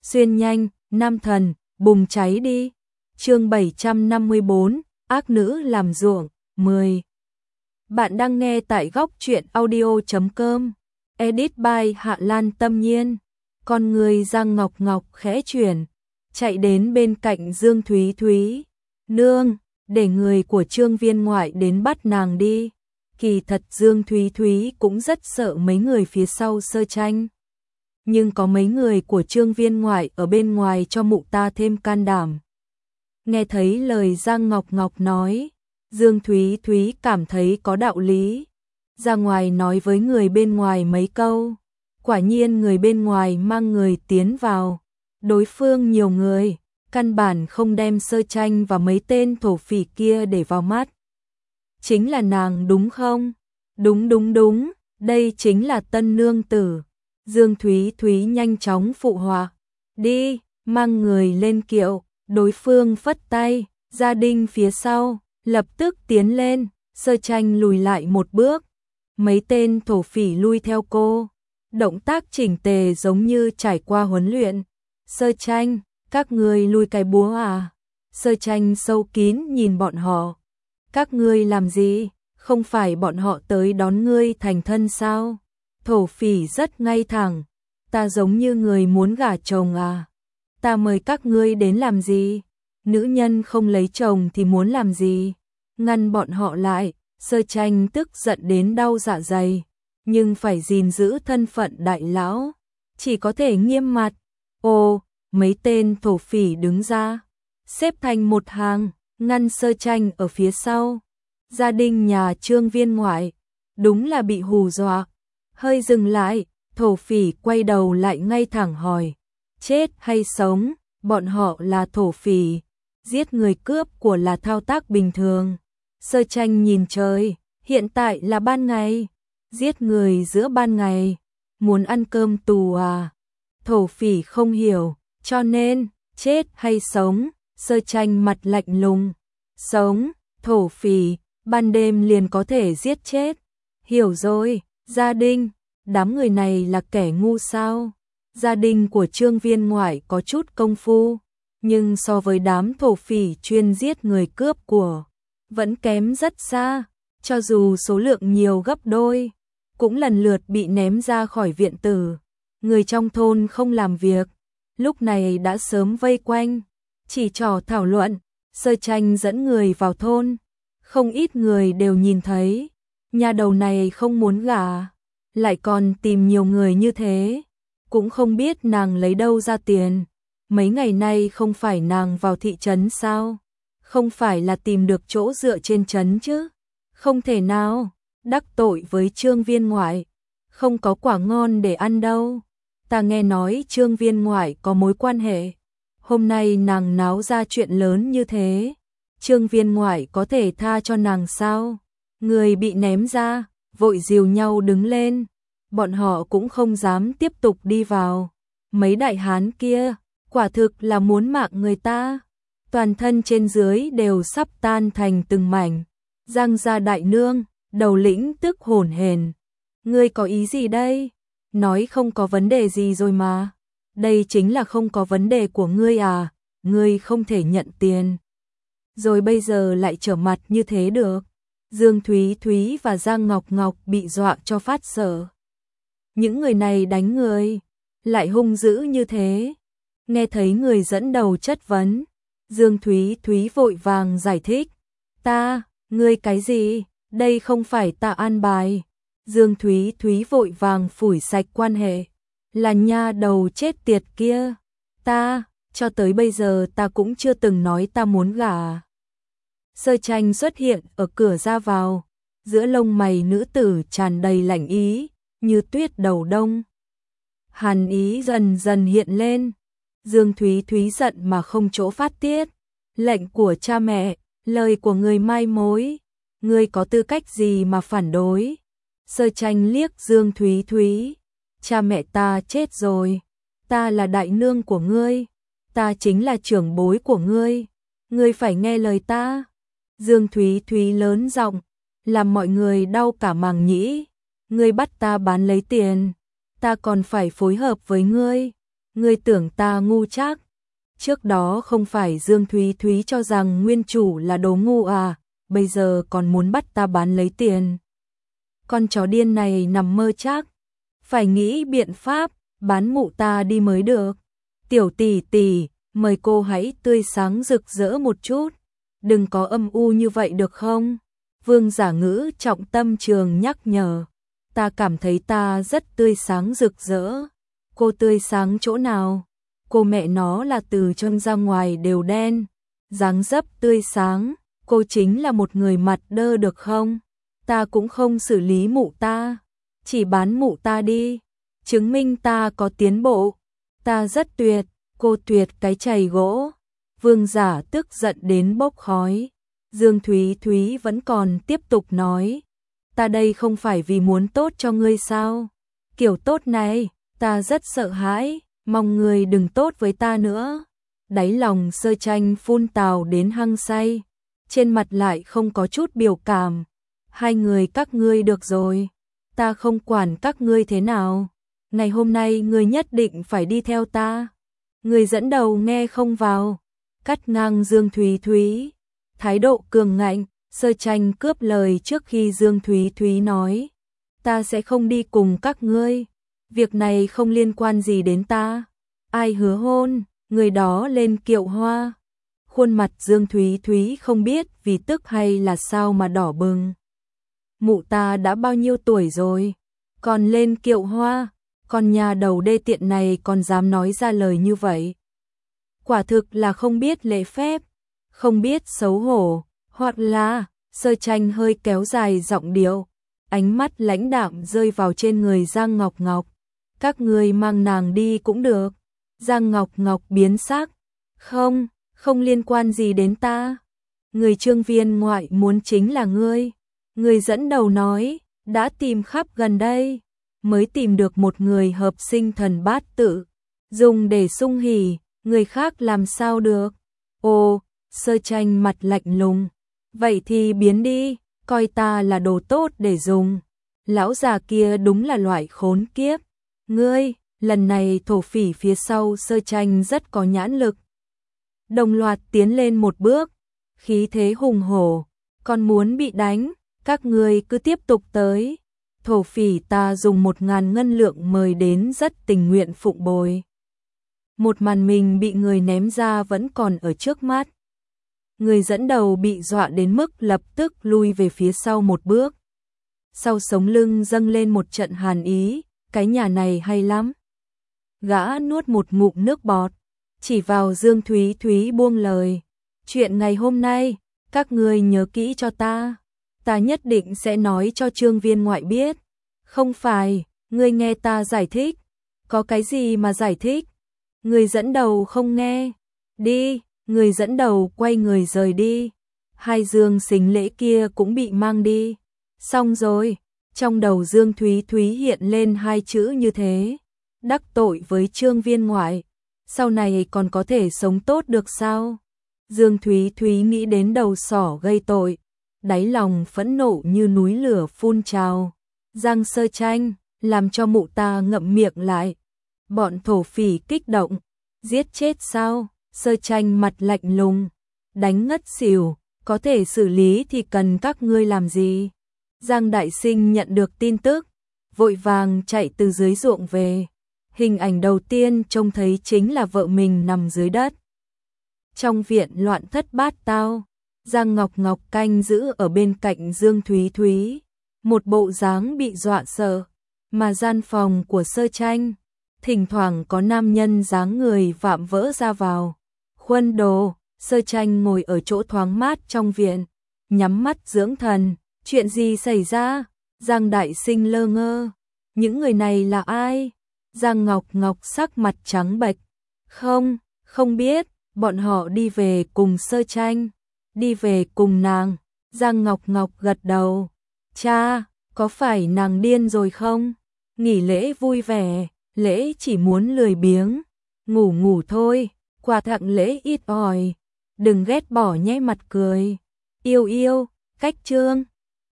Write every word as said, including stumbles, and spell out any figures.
xuyên nhanh, nam thần, bùng cháy đi. Chương bảy trăm năm mươi tư, ác nữ làm ruộng, mười. Bạn đang nghe tại góc truyện audio chấm com. Edit by Hạ Lan Tâm Nhiên. Con người Giang Ngọc Ngọc khẽ chuyển, chạy đến bên cạnh Dương Thúy Thúy. Nương, để người của Trương Viên Ngoại đến bắt nàng đi. Kỳ thật Dương Thúy Thúy cũng rất sợ mấy người phía sau Sơ Tranh. Nhưng có mấy người của Trương Viên Ngoại ở bên ngoài cho mụ ta thêm can đảm. Nghe thấy lời Giang Ngọc Ngọc nói, Dương Thúy Thúy cảm thấy có đạo lý. Ra ngoài nói với người bên ngoài mấy câu. Quả nhiên người bên ngoài mang người tiến vào. Đối phương nhiều người, căn bản không đem Sơ Tranh và mấy tên thổ phỉ kia để vào mắt. Chính là nàng đúng không? Đúng đúng đúng, đây chính là tân nương tử. Dương Thúy Thúy nhanh chóng phụ họa. Đi, mang người lên kiệu. Đối phương phất tay, gia đình phía sau, lập tức tiến lên. Sơ Tranh lùi lại một bước. Mấy tên thổ phỉ lui theo cô. Động tác chỉnh tề giống như trải qua huấn luyện. Sơ Tranh, các ngươi lui cái búa à? Sơ Tranh sâu kín nhìn bọn họ. Các ngươi làm gì? Không phải bọn họ tới đón ngươi thành thân sao? Thổ phỉ rất ngay thẳng. Ta giống như người muốn gả chồng à? Ta mời các ngươi đến làm gì? Nữ nhân không lấy chồng thì muốn làm gì? Ngăn bọn họ lại. Sơ Tranh tức giận đến đau dạ dày. Nhưng phải gìn giữ thân phận đại lão. Chỉ có thể nghiêm mặt. Ồ, mấy tên thổ phỉ đứng ra. Xếp thành một hàng, ngăn Sơ Tranh ở phía sau. Gia đình nhà Trương Viên Ngoại. Đúng là bị hù dọa. Hơi dừng lại, thổ phỉ quay đầu lại ngay thẳng hỏi. Chết hay sống, bọn họ là thổ phỉ. Giết người cướp của là thao tác bình thường. Sơ Tranh nhìn trời, hiện tại là ban ngày. Giết người giữa ban ngày. Muốn ăn cơm tù à? Thổ phỉ không hiểu, cho nên, chết hay sống? Sơ Tranh mặt lạnh lùng. Sống, thổ phỉ, ban đêm liền có thể giết chết. Hiểu rồi, gia đình, đám người này là kẻ ngu sao? Gia đình của Trương Viên Ngoại có chút công phu, nhưng so với đám thổ phỉ chuyên giết người cướp của, vẫn kém rất xa, cho dù số lượng nhiều gấp đôi, cũng lần lượt bị ném ra khỏi viện tử. Người trong thôn không làm việc, lúc này đã sớm vây quanh, chỉ trò thảo luận. Sơ Tranh dẫn người vào thôn, không ít người đều nhìn thấy, nhà đầu này không muốn gả, lại còn tìm nhiều người như thế, cũng không biết nàng lấy đâu ra tiền. Mấy ngày nay không phải nàng vào thị trấn sao? Không phải là tìm được chỗ dựa trên trấn chứ? Không thể nào, đắc tội với Trương Viên Ngoại, không có quả ngon để ăn đâu. Ta nghe nói Trương Viên Ngoại có mối quan hệ. Hôm nay nàng náo ra chuyện lớn như thế, Trương Viên Ngoại có thể tha cho nàng sao? Người bị ném ra, vội dìu nhau đứng lên. Bọn họ cũng không dám tiếp tục đi vào. Mấy đại hán kia, quả thực là muốn mạng người ta. Toàn thân trên dưới đều sắp tan thành từng mảnh. Giang gia đại nương, đầu lĩnh tức hổn hển. Ngươi có ý gì đây? Nói không có vấn đề gì rồi mà. Đây chính là không có vấn đề của ngươi à? Ngươi không thể nhận tiền. Rồi bây giờ lại trở mặt như thế được. Dương Thúy Thúy và Giang Ngọc Ngọc bị dọa cho phát sợ. Những người này đánh người, lại hung dữ như thế. Nghe thấy người dẫn đầu chất vấn, Dương Thúy Thúy vội vàng giải thích. Ta, ngươi cái gì? Đây không phải ta an bài. Dương Thúy Thúy vội vàng phủi sạch quan hệ. Là nha đầu chết tiệt kia. Ta, cho tới bây giờ ta cũng chưa từng nói ta muốn gả. Sơ Tranh xuất hiện ở cửa ra vào. Giữa lông mày nữ tử tràn đầy lạnh ý, như tuyết đầu đông. Hàn ý dần dần hiện lên. Dương Thúy Thúy giận mà không chỗ phát tiết. Lệnh của cha mẹ, lời của người mai mối. Ngươi có tư cách gì mà phản đối? Sơ Tranh liếc Dương Thúy Thúy. Cha mẹ ta chết rồi. Ta là đại nương của ngươi. Ta chính là trưởng bối của ngươi. Ngươi phải nghe lời ta. Dương Thúy Thúy lớn giọng, làm mọi người đau cả màng nhĩ. Ngươi bắt ta bán lấy tiền. Ta còn phải phối hợp với ngươi. Ngươi tưởng ta ngu chắc? Trước đó không phải Dương Thúy Thúy cho rằng nguyên chủ là đồ ngu à, bây giờ còn muốn bắt ta bán lấy tiền. Con chó điên này nằm mơ chắc, phải nghĩ biện pháp, bán mụ ta đi mới được. Tiểu tỷ tỷ, mời cô hãy tươi sáng rực rỡ một chút, đừng có âm u như vậy được không? Vương Giả Ngữ trọng tâm trường nhắc nhở, ta cảm thấy ta rất tươi sáng rực rỡ. Cô tươi sáng chỗ nào? Cô mẹ nó là từ trong ra ngoài đều đen, dáng dấp tươi sáng, cô chính là một người mặt đơ được không? Ta cũng không xử lý mụ ta, chỉ bán mụ ta đi, chứng minh ta có tiến bộ. Ta rất tuyệt, cô tuyệt cái chày gỗ. Vương Giả tức giận đến bốc khói. Dương Thúy Thúy vẫn còn tiếp tục nói, ta đây không phải vì muốn tốt cho ngươi sao? Kiểu tốt này, ta rất sợ hãi, mong ngươi đừng tốt với ta nữa. Đáy lòng Sơ Tranh phun tào đến hăng say, trên mặt lại không có chút biểu cảm. Hai người các ngươi được rồi, ta không quản các ngươi thế nào. Ngày hôm nay ngươi nhất định phải đi theo ta. Người dẫn đầu nghe không vào, cắt ngang Dương Thúy Thúy, thái độ cường ngạnh. Sơ Tranh cướp lời trước khi Dương Thúy Thúy nói, ta sẽ không đi cùng các ngươi, việc này không liên quan gì đến ta. Ai hứa hôn, người đó lên kiệu hoa. Khuôn mặt Dương Thúy Thúy không biết vì tức hay là sao mà đỏ bừng. Mụ ta đã bao nhiêu tuổi rồi, còn lên kiệu hoa, con nhà đầu đê tiện này còn dám nói ra lời như vậy. Quả thực là không biết lễ phép, không biết xấu hổ, hoặc là, Sơ Tranh hơi kéo dài giọng điệu, ánh mắt lãnh đạm rơi vào trên người Giang Ngọc Ngọc. Các ngươi mang nàng đi cũng được. Giang Ngọc Ngọc biến sắc, không, không liên quan gì đến ta. Người Trương Viên ngoại muốn chính là ngươi. Người dẫn đầu nói, đã tìm khắp gần đây, mới tìm được một người hợp sinh thần bát tự, dùng để sung hỉ, người khác làm sao được. Ồ, Sơ Tranh mặt lạnh lùng, vậy thì biến đi, coi ta là đồ tốt để dùng. Lão già kia đúng là loại khốn kiếp. Ngươi, lần này thổ phỉ phía sau Sơ Tranh rất có nhãn lực. Đồng loạt tiến lên một bước, khí thế hùng hổ, còn muốn bị đánh, các ngươi cứ tiếp tục tới. Thổ phỉ ta dùng một ngàn ngân lượng mời đến rất tình nguyện phụng bồi. Một màn mình bị người ném ra vẫn còn ở trước mắt. Người dẫn đầu bị dọa đến mức lập tức lui về phía sau một bước. Sau sống lưng dâng lên một trận hàn ý, cái nhà này hay lắm. Gã nuốt một ngụm nước bọt, chỉ vào Dương Thúy Thúy buông lời. Chuyện ngày hôm nay, các ngươi nhớ kỹ cho ta. Ta nhất định sẽ nói cho Trương Viên ngoại biết. Không phải, ngươi nghe ta giải thích. Có cái gì mà giải thích? Người dẫn đầu không nghe. Đi, người dẫn đầu quay người rời đi. Hai dương xính lễ kia cũng bị mang đi. Xong rồi, trong đầu Dương Thúy Thúy hiện lên hai chữ như thế. Đắc tội với Trương Viên ngoại, sau này còn có thể sống tốt được sao? Dương Thúy Thúy nghĩ đến đầu sỏ gây tội, đáy lòng phẫn nộ như núi lửa phun trào. Giang Sơ Tranh, làm cho mụ ta ngậm miệng lại. Bọn thổ phỉ kích động, giết chết sao? Sơ Tranh mặt lạnh lùng, đánh ngất xỉu, có thể xử lý thì cần các ngươi làm gì? Giang Đại Sinh nhận được tin tức, vội vàng chạy từ dưới ruộng về. Hình ảnh đầu tiên trông thấy chính là vợ mình nằm dưới đất. Trong viện loạn thất bát tao, Giang Ngọc Ngọc canh giữ ở bên cạnh Dương Thúy Thúy, một bộ dáng bị dọa sợ, mà gian phòng của Sơ Tranh, thỉnh thoảng có nam nhân dáng người vạm vỡ ra vào. Khuân đồ, Sơ Tranh ngồi ở chỗ thoáng mát trong viện, nhắm mắt dưỡng thần. Chuyện gì xảy ra? Giang Đại Sinh lơ ngơ. Những người này là ai? Giang Ngọc Ngọc sắc mặt trắng bệch. Không, không biết, bọn họ đi về cùng Sơ Tranh. Đi về cùng nàng. Giang Ngọc Ngọc gật đầu. Cha, có phải nàng điên rồi không? Nghỉ lễ vui vẻ, lễ chỉ muốn lười biếng. Ngủ ngủ thôi, quà tặng lễ ít ỏi. Đừng ghét bỏ nhé mặt cười. Yêu yêu, cách chương.